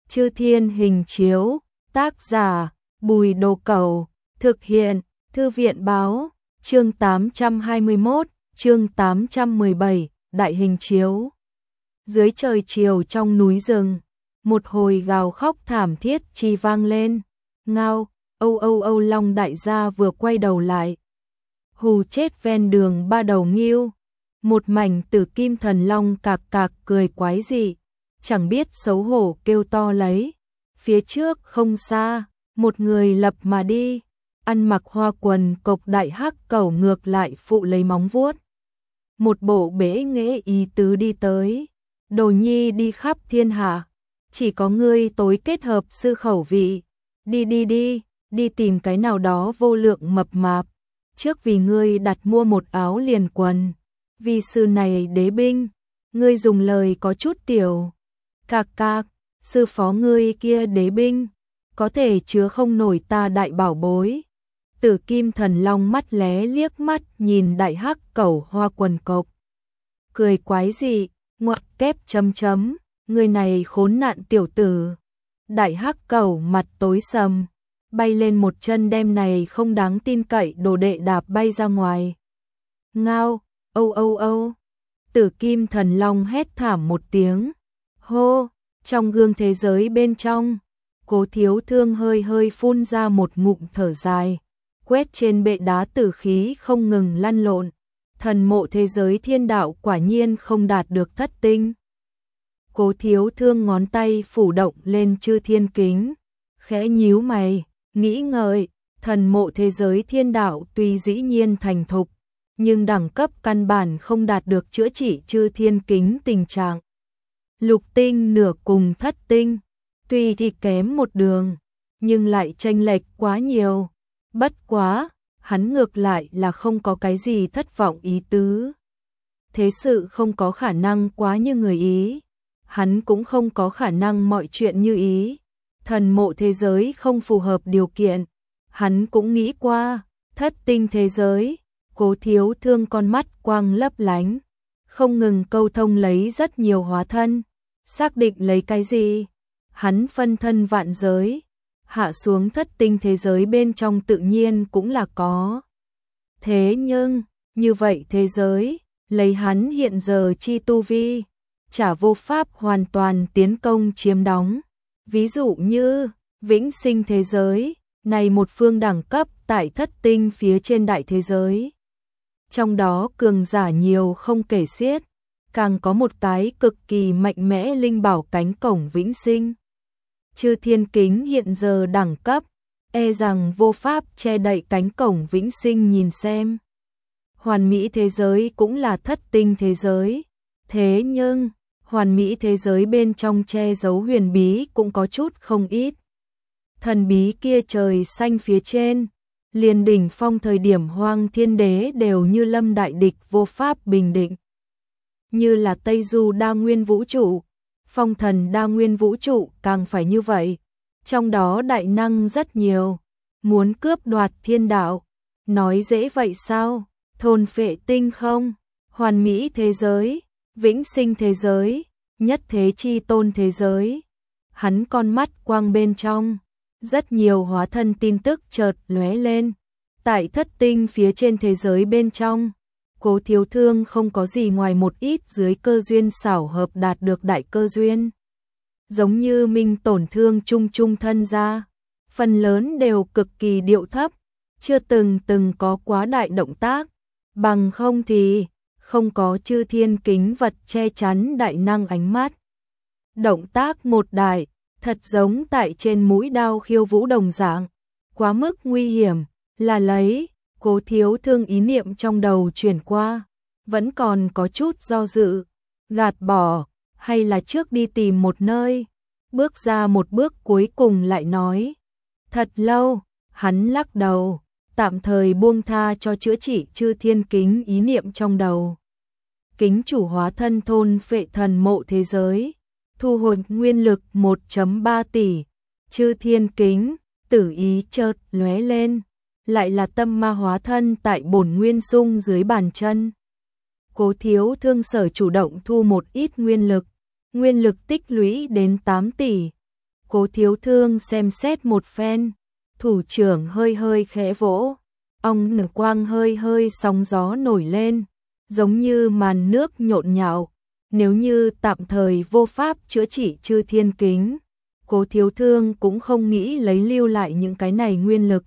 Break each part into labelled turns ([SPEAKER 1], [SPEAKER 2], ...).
[SPEAKER 1] Chư Thiên Hình Chiếu, tác giả, Bùi Đồ Cẩu, thực hiện, Thư viện báo, chương 821, chương 817, Đại Hình Chiếu. Dưới trời chiều trong núi rừng, một hồi gào khóc thảm thiết chi vang lên, ngao, âu âu âu long đại gia vừa quay đầu lại. Hù chết ven đường ba đầu ngưu, một mảnh tử kim thần long cạc cạc cười quái dị, chẳng biết xấu hổ kêu to lấy. Phía trước không xa, một người lập mà đi, ăn mặc hoa quần cộc đại hắc cẩu ngược lại phụ lấy móng vuốt. Một bộ bể nghệ ý tứ đi tới, Đồ Nhi đi khắp thiên hạ, chỉ có ngươi tối kết hợp sư khẩu vị, đi tìm cái nào đó vô lượng mập mạp, trước vì ngươi đặt mua một áo liền quần, vì sư này đế binh, ngươi dùng lời có chút tiểu. Cạc cạc, sư phó ngươi kia đế binh, có thể chứa không nổi ta đại bảo bối. Tử kim thần long mắt lé liếc mắt nhìn đại hắc cẩu hoa quần cộc. Cười quái dị, ngoặc kép chấm chấm, người này khốn nạn tiểu tử. Đại hắc cẩu mặt tối sầm, bay lên một chân đem này không đáng tin cậy đồ đệ đạp bay ra ngoài. Ngao, âu âu âu, tử kim thần long hét thảm một tiếng. Hô, trong gương thế giới bên trong, Cố Thiếu Thương hơi hơi phun ra một ngụm thở dài, quét trên bệ đá tử khí không ngừng lăn lộn. Thần mộ thế giới thiên đạo quả nhiên không đạt được thất tinh. Cố Thiếu Thương ngón tay phủ động lên chư thiên kính, khẽ nhíu mày, nghĩ ngợi, thần mộ thế giới thiên đạo tuy dĩ nhiên thành thục, nhưng đẳng cấp căn bản không đạt được chữa trị chư thiên kính tình trạng. Lục tinh nửa cùng thất tinh, tuy thì kém một đường, nhưng lại chênh lệch quá nhiều. Bất quá, hắn ngược lại là không có cái gì thất vọng ý tứ. Thế sự không có khả năng quá như người ý, hắn cũng không có khả năng mọi chuyện như ý. Thần mộ thế giới không phù hợp điều kiện, hắn cũng nghĩ qua. Thất tinh thế giới, Cố Thiếu Thương con mắt quang lấp lánh, không ngừng câu thông lấy rất nhiều hóa thân. Xác định lấy cái gì? Hắn phân thân vạn giới, hạ xuống thất tinh thế giới bên trong tự nhiên cũng là có. Thế nhưng, như vậy thế giới, lấy hắn hiện giờ chi tu vi, chả vô pháp hoàn toàn tiến công chiếm đóng. Ví dụ như, vĩnh sinh thế giới, này một phương đẳng cấp tại thất tinh phía trên đại thế giới. Trong đó cường giả nhiều không kể xiết, càng có một cái cực kỳ mạnh mẽ linh bảo cánh cổng vĩnh sinh. Chư thiên kính hiện giờ đẳng cấp, e rằng vô pháp che đậy cánh cổng vĩnh sinh nhìn xem. Hoàn mỹ thế giới cũng là thất tinh thế giới, thế nhưng, hoàn mỹ thế giới bên trong che giấu huyền bí cũng có chút không ít. Thần bí kia trời xanh phía trên, liền đỉnh phong thời điểm Hoang Thiên Đế đều như lâm đại địch vô pháp bình định. Như là Tây Du đa nguyên vũ trụ, Phong Thần đa nguyên vũ trụ càng phải như vậy. Trong đó đại năng rất nhiều, muốn cướp đoạt thiên đạo, nói dễ vậy sao? Thôn phệ tinh không, hoàn mỹ thế giới, vĩnh sinh thế giới, nhất thế chi tôn thế giới. Hắn con mắt quang bên trong, rất nhiều hóa thân tin tức chợt lóe lên. Tại thất tinh phía trên thế giới bên trong, Cố Thiếu Thương không có gì ngoài một ít dưới cơ duyên xảo hợp đạt được đại cơ duyên. Giống như Minh tổn thương trung thân ra, phần lớn đều cực kỳ điệu thấp, chưa từng có quá đại động tác, bằng không thì không có chư thiên kính vật che chắn đại năng ánh mắt. Động tác một đại, thật giống tại trên mũi đao khiêu vũ đồng dạng, quá mức nguy hiểm, là lấy. Cố Thiếu Thương ý niệm trong đầu chuyển qua, vẫn còn có chút do dự, gạt bỏ, hay là trước đi tìm một nơi. Bước ra một bước cuối cùng lại nói, thật lâu, hắn lắc đầu, tạm thời buông tha cho chữa trị chư thiên kính ý niệm trong đầu. Kính chủ hóa thân thôn phệ thần mộ thế giới, thu hồi nguyên lực 1.3 tỷ, chư thiên kính, tử ý chợt lóe lên. Lại là tâm ma hóa thân tại bổn nguyên sung dưới bàn chân. Cố Thiếu Thương sở chủ động thu một ít nguyên lực tích lũy đến 8 tỷ. Cố Thiếu Thương xem xét một phen, thủ trưởng hơi hơi khẽ vỗ, ong nở quang hơi hơi sóng gió nổi lên, giống như màn nước nhộn nhạo. Nếu như tạm thời vô pháp chữa trị Chư Thiên Kính, Cố Thiếu Thương cũng không nghĩ lấy lưu lại những cái này nguyên lực.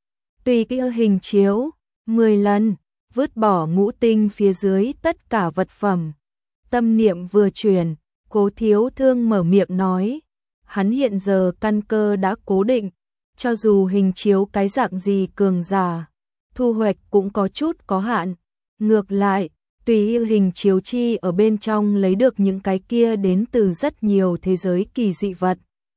[SPEAKER 1] Tùy cái hình chiếu, 10 lần, vứt bỏ ngũ tinh phía dưới tất cả vật phẩm. Tâm niệm vừa chuyển, Cố Thiếu Thương mở miệng nói, hắn hiện giờ căn cơ đã cố định, cho dù hình chiếu cái dạng gì cường giả, thu hoạch cũng có chút có hạn. Ngược lại, tùy hình chiếu chi ở bên trong lấy được những cái kia đến từ rất nhiều thế giới kỳ dị vật.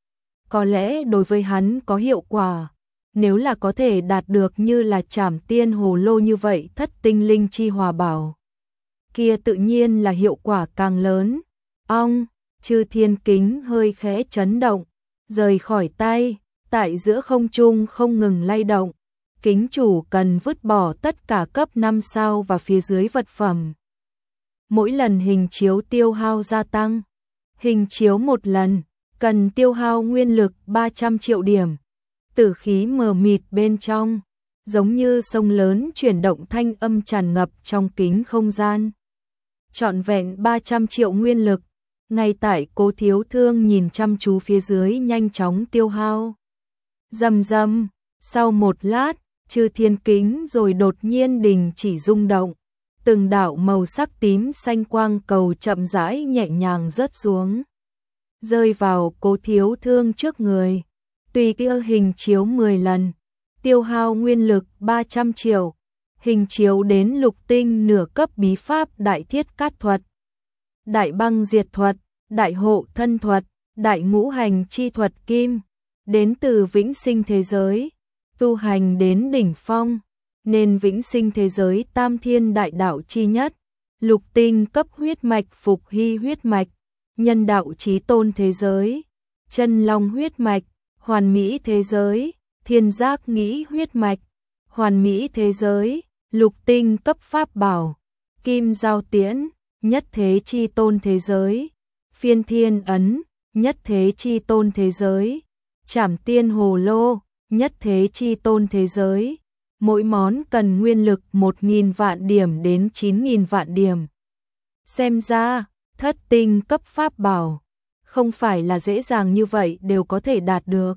[SPEAKER 1] Có lẽ đối với hắn có hiệu quả, nếu là có thể đạt được như là Trảm Tiên Hồ Lô như vậy thất tinh linh chi hòa bảo, kia tự nhiên là hiệu quả càng lớn. Ong, Chư Thiên Kính hơi khẽ chấn động, rời khỏi tay, tại giữa không trung không ngừng lay động. Kính chủ cần vứt bỏ tất cả cấp 5 sao và phía dưới vật phẩm. Mỗi lần hình chiếu tiêu hao gia tăng, hình chiếu một lần, cần tiêu hao nguyên lực 300 triệu điểm. Tử khí mờ mịt bên trong, giống như sông lớn chuyển động thanh âm tràn ngập trong kính không gian. Trọn vẹn 300 triệu nguyên lực, ngay tại Cố Thiếu Thương nhìn chăm chú phía dưới nhanh chóng tiêu hao. Rầm rầm, sau một lát, Chư Thiên Kính rồi đột nhiên đình chỉ rung động. Từng đạo màu sắc tím xanh quang cầu chậm rãi nhẹ nhàng rớt xuống, rơi vào Cố Thiếu Thương trước người. Tùy kia hình chiếu 10 lần, tiêu hao nguyên lực 300 triệu, hình chiếu đến lục tinh nửa cấp bí pháp đại thiết cát thuật, đại băng diệt thuật, đại hộ thân thuật, đại ngũ hành chi thuật kim, đến từ vĩnh sinh thế giới, tu hành đến đỉnh phong, nên vĩnh sinh thế giới tam thiên đại đạo chi nhất, lục tinh cấp huyết mạch phục hy huyết mạch, nhân đạo chí tôn thế giới, chân long huyết mạch, hoàn mỹ thế giới, thiên giác nghĩ huyết mạch, hoàn mỹ thế giới, lục tinh cấp pháp bảo, kim giao tiễn, nhất thế chi tôn thế giới, phiên thiên ấn, nhất thế chi tôn thế giới, Trảm Tiên Hồ Lô, nhất thế chi tôn thế giới. Mỗi món cần nguyên lực 1.000 vạn điểm đến 9.000 vạn điểm. Xem ra, thất tinh cấp pháp bảo, không phải là dễ dàng như vậy đều có thể đạt được.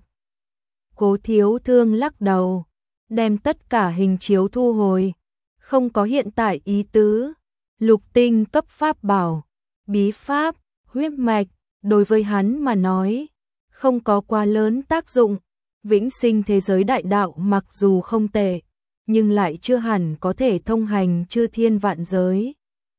[SPEAKER 1] Cố Thiếu Thương lắc đầu, đem tất cả hình chiếu thu hồi, không có hiện tại ý tứ. Lục tinh cấp pháp bảo, bí pháp, huyết mạch, đối với hắn mà nói, không có quá lớn tác dụng. Vĩnh sinh thế giới đại đạo mặc dù không tệ, nhưng lại chưa hẳn có thể thông hành chư thiên vạn giới.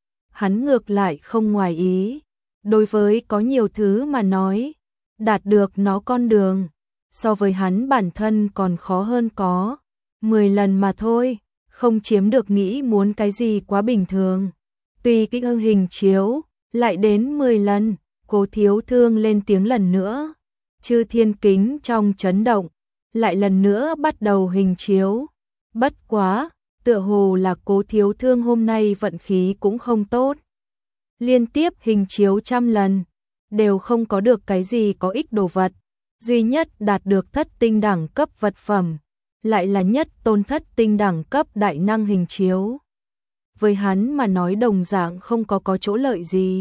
[SPEAKER 1] Hắn ngược lại không ngoài ý, đối với có nhiều thứ mà nói, đạt được nó con đường, so với hắn bản thân còn khó hơn có. 10 lần mà thôi, không chiếm được nghĩ muốn cái gì quá bình thường. Tùy cái hình chiếu, lại đến 10 lần, Cố Thiếu Thương lên tiếng lần nữa. Chư Thiên Kính trong chấn động, lại lần nữa bắt đầu hình chiếu. Bất quá, tựa hồ là Cố Thiếu Thương hôm nay vận khí cũng không tốt. Liên tiếp hình chiếu 100 lần, đều không có được cái gì có ích đồ vật. Duy nhất đạt được thất tinh đẳng cấp vật phẩm, lại là nhất tôn thất tinh đẳng cấp đại năng hình chiếu. Với hắn mà nói đồng dạng không có chỗ lợi gì.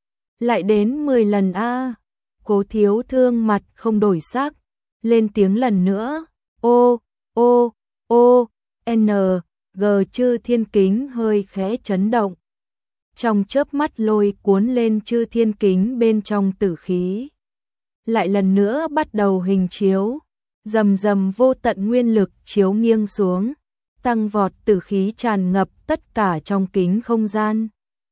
[SPEAKER 1] Lại đến 10 lần a. Cố Thiếu Thương mặt không đổi sắc, lên tiếng lần nữa. Ô, ô, ô, n, g. Chư Thiên Kính hơi khẽ chấn động. Trong chớp mắt lôi cuốn lên Chư Thiên Kính bên trong tử khí. Lại lần nữa bắt đầu hình chiếu, rầm rầm vô tận nguyên lực chiếu nghiêng xuống, tăng vọt tử khí tràn ngập tất cả trong kính không gian.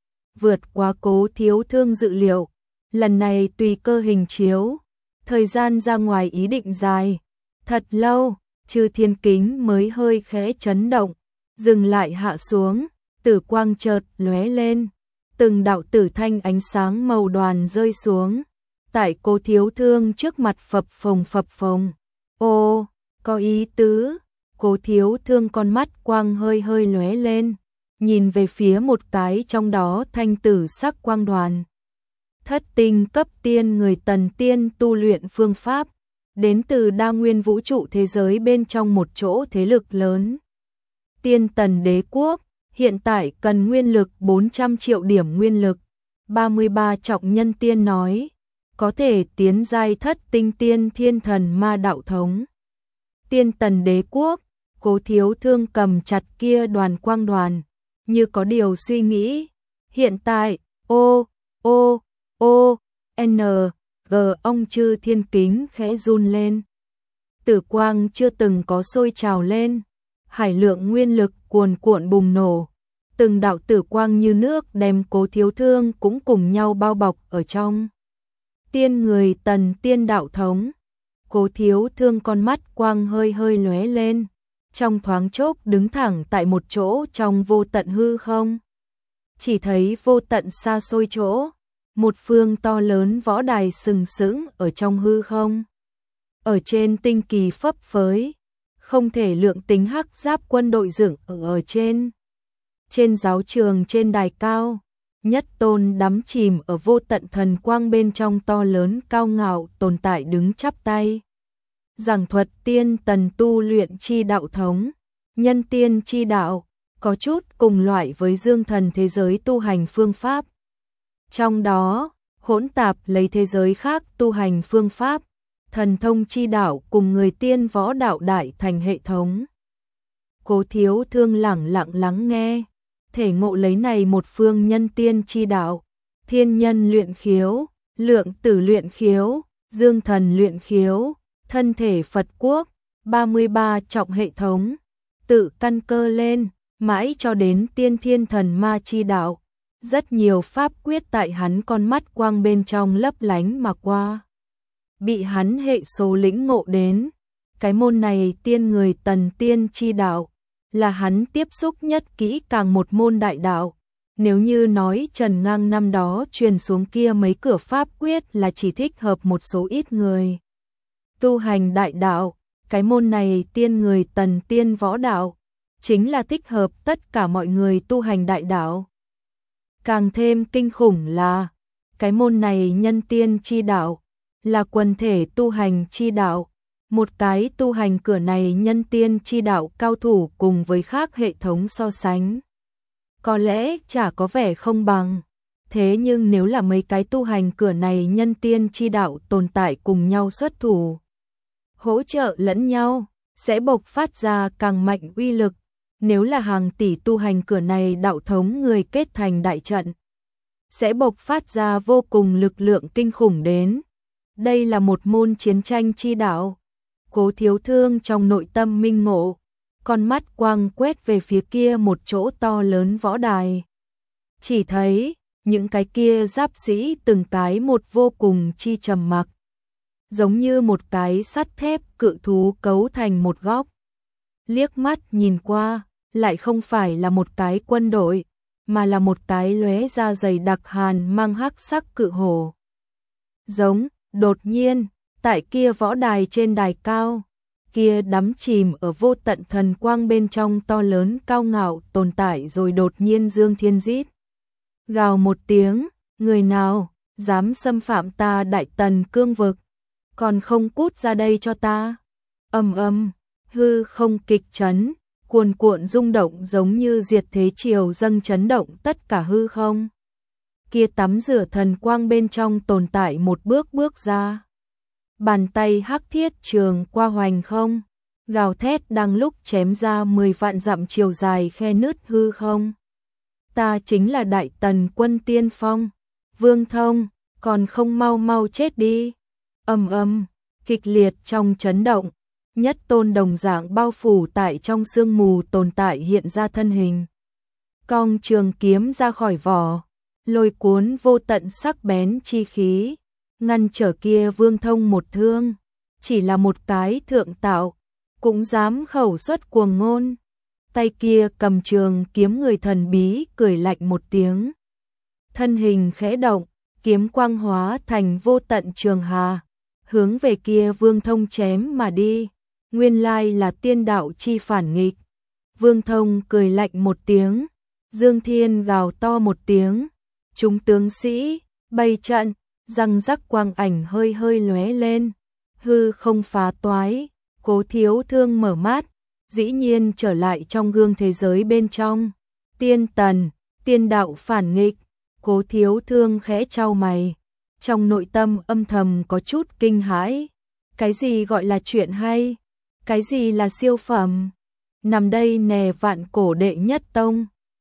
[SPEAKER 1] Vượt qua Cố Thiếu Thương dự liệu, lần này tùy cơ hình chiếu, thời gian ra ngoài ý định dài, thật lâu, Chư Thiên Kính mới hơi khẽ chấn động, dừng lại hạ xuống, tử quang chợt lóe lên, từng đạo tử thanh ánh sáng màu đoàn rơi xuống, tại Cố Thiếu Thương trước mặt phập phồng. Ô, có ý tứ. Cố Thiếu Thương con mắt quang hơi hơi lóe lên, nhìn về phía một cái trong đó thanh tử sắc quang đoàn. Thất tinh cấp tiên người tần tiên tu luyện phương pháp, đến từ đa nguyên vũ trụ thế giới bên trong một chỗ thế lực lớn. Tiên Tần Đế Quốc hiện tại cần nguyên lực 400 triệu điểm nguyên lực. 33 trọng nhân tiên nói, có thể tiến giai thất tinh tiên thiên thần ma đạo thống. Tiên Tần Đế Quốc, Cố Thiếu Thương cầm chặt kia đoàn quang đoàn, như có điều suy nghĩ. Hiện tại, G ông Chư Thiên Kính khẽ run lên. Tử quang chưa từng có sôi trào lên, hải lượng nguyên lực cuồn cuộn bùng nổ. Từng đạo tử quang như nước đem Cố Thiếu Thương cũng cùng nhau bao bọc ở trong. Tiên người Tần tiên đạo thống. Cố Thiếu Thương con mắt quang hơi hơi lóe lên, trong thoáng chốc đứng thẳng tại một chỗ trong vô tận hư không. Chỉ thấy vô tận xa xôi chỗ, một phương to lớn võ đài sừng sững ở trong hư không. Ở trên tinh kỳ phấp phới, không thể lượng tính hắc giáp quân đội dựng ở trên. Trên giáo trường trên đài cao, Nhất Tôn đắm chìm ở vô tận thần quang bên trong to lớn cao ngạo tồn tại đứng chắp tay. Giảng thuật tiên tần tu luyện chi đạo thống, nhân tiên chi đạo, có chút cùng loại với dương thần thế giới tu hành phương pháp. Trong đó, hỗn tạp lấy thế giới khác tu hành phương pháp, thần thông chi đạo cùng người tiên võ đạo đại thành hệ thống. Cố Thiếu Thương lẳng lặng lắng nghe, thể ngộ lấy này một phương nhân tiên chi đạo, thiên nhân luyện khiếu, lượng tử luyện khiếu, dương thần luyện khiếu, thân thể Phật quốc, 33 trọng hệ thống, tự căn cơ lên, mãi cho đến tiên thiên thần ma chi đạo. Rất nhiều pháp quyết tại hắn con mắt quang bên trong lấp lánh mà qua. Bị hắn hệ số lĩnh ngộ đến, cái môn này tiên người Tần tiên chi đạo, là hắn tiếp xúc nhất kỹ càng một môn đại đạo. Nếu như nói Trần Ngang năm đó truyền xuống kia mấy cửa pháp quyết là chỉ thích hợp một số ít người tu hành đại đạo, cái môn này tiên người Tần tiên võ đạo, chính là thích hợp tất cả mọi người tu hành đại đạo. Càng thêm kinh khủng là, cái môn này nhân tiên chi đạo, là quần thể tu hành chi đạo. Một cái tu hành cửa này nhân tiên chi đạo cao thủ cùng với khác hệ thống so sánh, có lẽ chả có vẻ không bằng. Thế nhưng nếu là mấy cái tu hành cửa này nhân tiên chi đạo tồn tại cùng nhau xuất thủ, hỗ trợ lẫn nhau, sẽ bộc phát ra càng mạnh uy lực. Nếu là hàng tỷ tu hành cửa này đạo thống người kết thành đại trận, sẽ bộc phát ra vô cùng lực lượng kinh khủng đến. Đây là một môn chiến tranh chi đạo. Cố Thiếu Thương trong nội tâm minh ngộ, con mắt quang quét về phía kia một chỗ to lớn võ đài. Chỉ thấy, những cái kia giáp sĩ từng cái một vô cùng chi trầm mặc, giống như một cái sắt thép cự thú cấu thành một góc. Liếc mắt nhìn qua, lại không phải là một cái quân đội, mà là một cái lóe ra dày đặc hàn mang hắc sắc cự hổ. Giống, đột nhiên, tại kia võ đài trên đài cao, kia đắm chìm ở vô tận thần quang bên trong to lớn cao ngạo tồn tại rồi đột nhiên dương thiên rít. Gào một tiếng, người nào, dám xâm phạm ta Đại Tần cương vực, còn không cút ra đây cho ta. Hư không kịch chấn, cuồn cuộn rung động giống như diệt thế triều dâng chấn động tất cả hư không. Kia tắm rửa thần quang bên trong tồn tại một bước bước ra. Bàn tay hắc thiết trường qua hoành không, gào thét đang lúc chém ra 10 vạn dặm chiều dài khe nứt hư không. Ta chính là Đại Tần quân tiên phong, Vương Thông, còn không mau mau chết đi. Kịch liệt trong chấn động, Nhất Tôn đồng dạng bao phủ tại trong sương mù tồn tại hiện ra thân hình. Cong trường kiếm ra khỏi vỏ, lôi cuốn vô tận sắc bén chi khí, ngăn trở kia Vương Thông một thương. Chỉ là một cái thượng tạo, cũng dám khẩu xuất cuồng ngôn. Tay kia cầm trường kiếm người thần bí cười lạnh một tiếng. Thân hình khẽ động, kiếm quang hóa thành vô tận trường hà, hướng về kia Vương Thông chém mà đi. Nguyên lai là tiên đạo chi phản nghịch. Vương Thông cười lạnh một tiếng, Dương Thiên gào to một tiếng. Chúng tướng sĩ, bày trận, răng rắc quang ảnh hơi hơi lóe lên, hư không phá toái, Cố Thiếu Thương mở mắt, dĩ nhiên trở lại trong gương thế giới bên trong. Tiên tần, tiên đạo phản nghịch, Cố Thiếu Thương khẽ chau mày, trong nội tâm âm thầm có chút kinh hãi. Cái gì gọi là chuyện hay? Cái gì là siêu phẩm? Nằm đây nè vạn cổ đệ nhất tông,